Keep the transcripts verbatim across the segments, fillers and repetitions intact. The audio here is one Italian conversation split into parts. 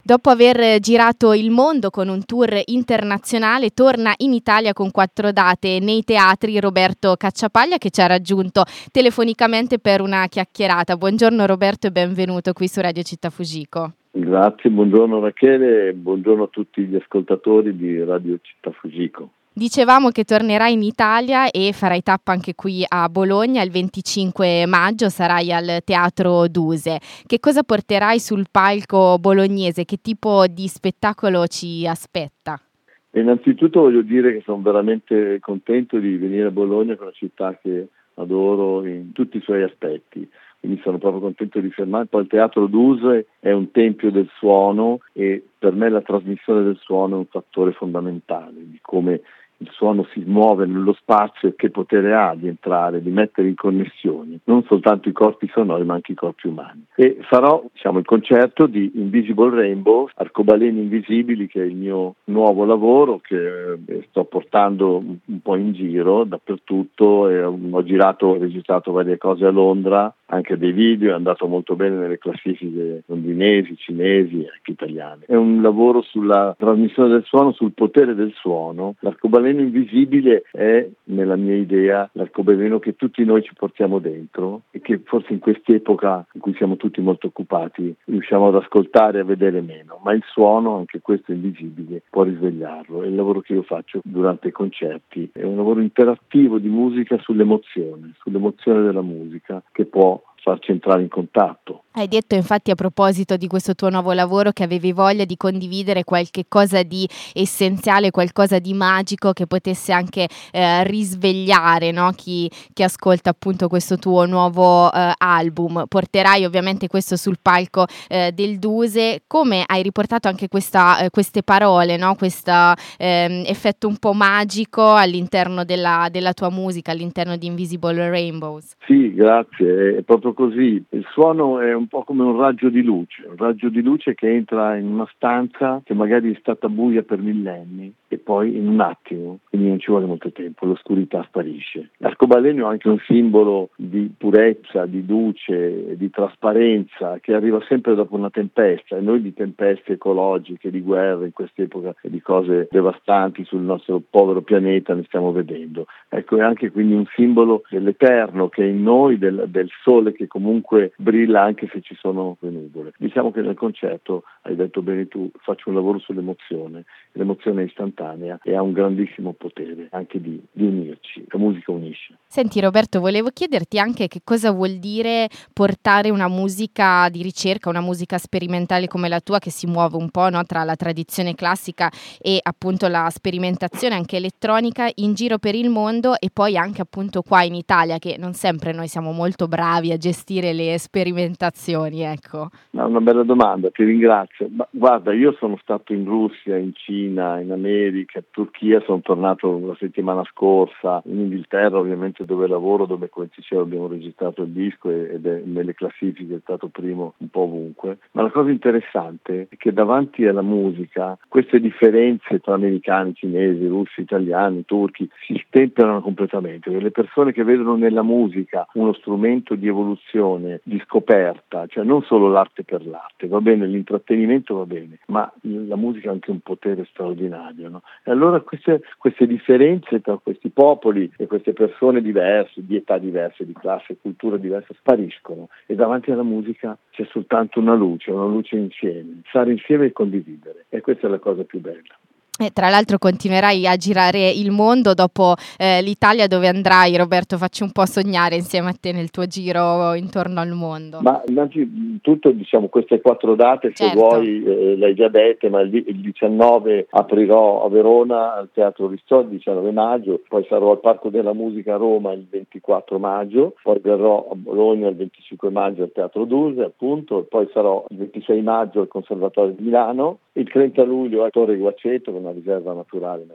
Dopo aver girato il mondo con un tour internazionale, torna in Italia con quattro date nei teatri Roberto Cacciapaglia, che ci ha raggiunto telefonicamente per una chiacchierata. Buongiorno Roberto e benvenuto qui su Radio Città Fujiko. Grazie, buongiorno Rachele e buongiorno a tutti gli ascoltatori di Radio Città Fujiko. Dicevamo che tornerai in Italia e farai tappa anche qui a Bologna il venticinque maggio, sarai al Teatro Duse. Che cosa porterai sul palco bolognese? Che tipo di spettacolo ci aspetta? Innanzitutto voglio dire che sono veramente contento di venire a Bologna, che è una città che adoro in tutti i suoi aspetti. Quindi sono proprio contento di fermare. Poi il Teatro Duse è un tempio del suono e per me la trasmissione del suono è un fattore fondamentale di come il suono si muove nello spazio e che potere ha di entrare, di mettere in connessione non soltanto i corpi sonori ma anche i corpi umani. E farò diciamo, il concerto di Invisible Rainbow, Arcobaleni Invisibili, che è il mio nuovo lavoro che eh, sto portando un, un po' in giro dappertutto. E ho girato, ho registrato varie cose a Londra, anche dei video, è andato molto bene nelle classifiche londinesi, cinesi e anche italiane. È un lavoro sulla trasmissione del suono, sul potere del suono. L'arcobaleno invisibile è, nella mia idea, l'arcobaleno che tutti noi ci portiamo dentro e che forse in quest'epoca in cui siamo tutti molto occupati riusciamo ad ascoltare e a vedere meno, ma il suono, anche questo invisibile, può risvegliarlo. E il lavoro che io faccio durante i concerti è un lavoro interattivo di musica sull'emozione, sull'emozione della musica che può farci entrare in contatto. Hai detto infatti a proposito di questo tuo nuovo lavoro che avevi voglia di condividere qualche cosa di essenziale, qualcosa di magico che potesse anche eh, risvegliare, no? chi, chi ascolta appunto questo tuo nuovo eh, album. Porterai ovviamente questo sul palco eh, del Duse. Come hai riportato anche questa, eh, queste parole, no? Questo eh, effetto un po' magico all'interno della, della tua musica, all'interno di Invisible Rainbows? Sì, grazie, è proprio così. Il suono è un po' come un raggio di luce, un raggio di luce che entra in una stanza che magari è stata buia per millenni e poi in un attimo, quindi non ci vuole molto tempo, l'oscurità sparisce. L'arcobaleno è anche un simbolo di purezza, di luce, di trasparenza che arriva sempre dopo una tempesta, e noi di tempeste ecologiche, di guerre in quest'epoca e di cose devastanti sul nostro povero pianeta ne stiamo vedendo. Ecco, è anche quindi un simbolo dell'eterno che è in noi, del, del sole che comunque brilla anche se ci sono le nuvole. Diciamo che nel concerto, hai detto bene tu, faccio un lavoro sull'emozione, l'emozione è istantanea e ha un grandissimo potere anche di, di unirci, la musica unisce. Senti Roberto, volevo chiederti anche che cosa vuol dire portare una musica di ricerca, una musica sperimentale come la tua che si muove un po', no, tra la tradizione classica e appunto la sperimentazione anche elettronica in giro per il mondo e poi anche appunto qua in Italia, che non sempre noi siamo molto bravi a gestire le sperimentazioni, ecco. No, una bella domanda, ti ringrazio. Ma, guarda, io sono stato in Russia, in Cina, in America, in Turchia, sono tornato la settimana scorsa, in Inghilterra ovviamente dove lavoro, dove come dicevo abbiamo registrato il disco ed è nelle classifiche è stato primo un po' ovunque. Ma la cosa interessante è che davanti alla musica queste differenze tra americani, cinesi, russi, italiani, turchi si stemperano completamente. Le persone che vedono nella musica uno strumento di evoluzione, di scoperta, cioè non solo l'arte per l'arte, va bene, l'intrattenimento va bene, ma la musica ha anche un potere straordinario, no? E allora queste, queste differenze tra questi popoli e queste persone diverse, di età diverse, di classe, cultura diversa, spariscono e davanti alla musica c'è soltanto una luce, una luce insieme, stare insieme e condividere, e questa è la cosa più bella. E tra l'altro continuerai a girare il mondo dopo eh, l'Italia, dove andrai, Roberto? Facci un po' sognare insieme a te nel tuo giro intorno al mondo. Ma innanzitutto diciamo queste quattro date, se certo. vuoi, eh, le hai già dette, ma il, il diciannove aprirò a Verona al Teatro Ristò il diciannove maggio, poi sarò al Parco della Musica a Roma il ventiquattro maggio, poi verrò a Bologna il venticinque maggio al Teatro Duse appunto, poi sarò il ventisei maggio al Conservatorio di Milano, il trenta luglio a Torre Guaceto con una riserva naturale meravigliosa.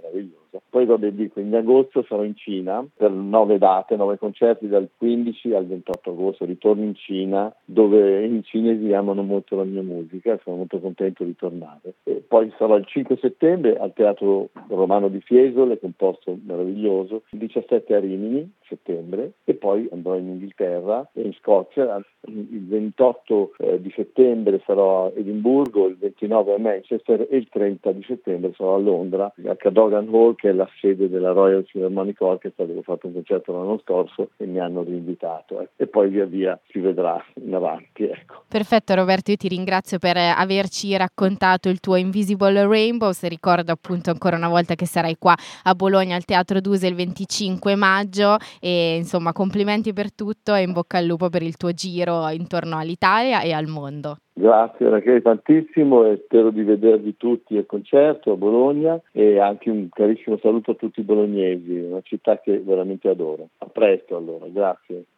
meravigliosa. Poi vabbè dico, in agosto sarò in Cina per nove date, nove concerti dal quindici al ventotto agosto, ritorno in Cina dove i cinesi amano molto la mia musica, sono molto contento di tornare. E poi sarò il cinque settembre al Teatro Romano di Fiesole, con un posto meraviglioso, il diciassette a Rimini, settembre, e poi andrò in Inghilterra e in Scozia. Il ventotto eh, di settembre sarò a Edimburgo, il ventinove a Manchester e il trenta di settembre sarò a Londra, a Cadogan Hall, che è la sede della Royal Philharmonic Orchestra, dove ho fatto un concerto l'anno scorso e mi hanno rinvitato. Eh. E poi via via si vedrà in avanti. Ecco. Perfetto Roberto, io ti ringrazio per averci raccontato il tuo Invisible Rainbow. Se ricordo appunto ancora una volta che sarai qua a Bologna al Teatro Duse il venticinque maggio e insomma complimenti per tutto e in bocca al lupo per il tuo giro intorno all'Italia e al mondo. Grazie Rachele tantissimo e spero di vedervi tutti al concerto a Bologna e anche un carissimo saluto a tutti i bolognesi, una città che veramente adoro. A presto allora, grazie.